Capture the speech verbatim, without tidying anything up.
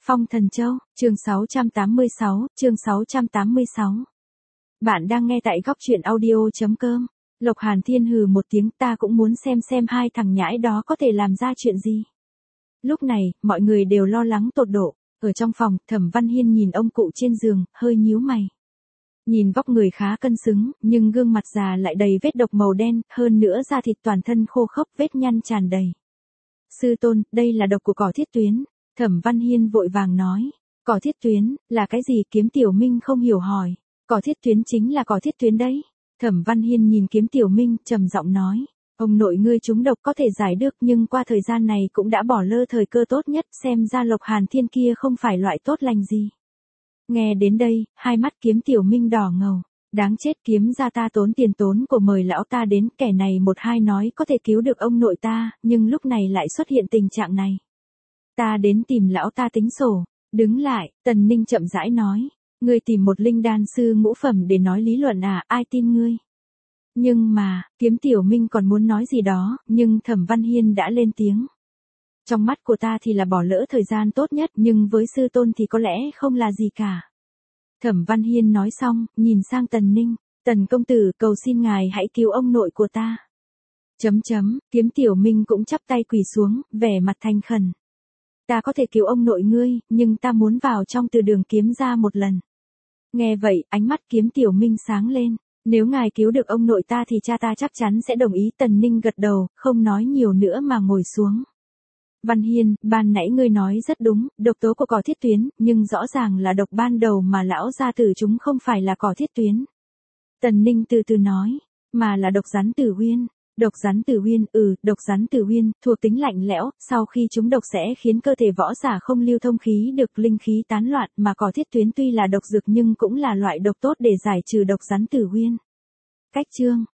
Phong Thần Châu, chương sáu trăm tám mươi sáu, chương sáu trăm tám mươi sáu. Bạn đang nghe tại góc truyện audio chấm com. Lộc Hàn Thiên hừ một tiếng, ta cũng muốn xem xem hai thằng nhãi đó có thể làm ra chuyện gì. Lúc này, mọi người đều lo lắng tột độ. Ở trong phòng, Thẩm Văn Hiên nhìn ông cụ trên giường, hơi nhíu mày. Nhìn vóc người khá cân xứng, nhưng gương mặt già lại đầy vết độc màu đen, hơn nữa da thịt toàn thân khô khốc, vết nhăn tràn đầy. Sư tôn, đây là độc của cỏ thiết tuyến. Thẩm Văn Hiên vội vàng nói. Cỏ thiết tuyến, là cái gì? Kiếm Tiểu Minh không hiểu hỏi. Cỏ thiết tuyến chính là cỏ thiết tuyến đấy. Thẩm Văn Hiên nhìn Kiếm Tiểu Minh, trầm giọng nói. Ông nội ngươi trúng độc có thể giải được, nhưng qua thời gian này cũng đã bỏ lơ thời cơ tốt nhất, xem ra Lộc Hàn Thiên kia không phải loại tốt lành gì. Nghe đến đây, hai mắt Kiếm Tiểu Minh đỏ ngầu. Đáng chết, Kiếm gia ta tốn tiền tốn của mời lão ta đến, kẻ này một hai nói có thể cứu được ông nội ta, nhưng lúc này lại xuất hiện tình trạng này. Ta đến tìm lão ta tính sổ. Đứng lại, Tần Ninh chậm rãi nói. Ngươi tìm một linh đan sư ngũ phẩm để nói lý luận à, ai tin ngươi? Nhưng mà, Kiếm Tiểu Minh còn muốn nói gì đó, nhưng Thẩm Văn Hiên đã lên tiếng. Trong mắt của ta thì là bỏ lỡ thời gian tốt nhất, nhưng với sư tôn thì có lẽ không là gì cả. Thẩm Văn Hiên nói xong, nhìn sang Tần Ninh. Tần công tử, cầu xin ngài hãy cứu ông nội của ta. Chấm chấm, Kiếm Tiểu Minh cũng chắp tay quỳ xuống, vẻ mặt thành khẩn. Ta có thể cứu ông nội ngươi, nhưng ta muốn vào trong từ đường Kiếm gia một lần. Nghe vậy, ánh mắt Kiếm Tiểu Minh sáng lên. Nếu ngài cứu được ông nội ta thì cha ta chắc chắn sẽ đồng ý. Tần Ninh gật đầu, không nói nhiều nữa mà ngồi xuống. Văn Hiên, ban nãy ngươi nói rất đúng, độc tố của cỏ thiết tuyến, nhưng rõ ràng là độc ban đầu mà lão gia tử chúng không phải là cỏ thiết tuyến. Tần Ninh từ từ nói, mà là độc rắn tử huyên. Độc rắn tử huyên, ừ, độc rắn tử huyên, thuộc tính lạnh lẽo, sau khi chúng độc sẽ khiến cơ thể võ giả không lưu thông khí được, linh khí tán loạn, mà cỏ thiết tuyến tuy là độc dược nhưng cũng là loại độc tốt để giải trừ độc rắn tử huyên. Cách chương,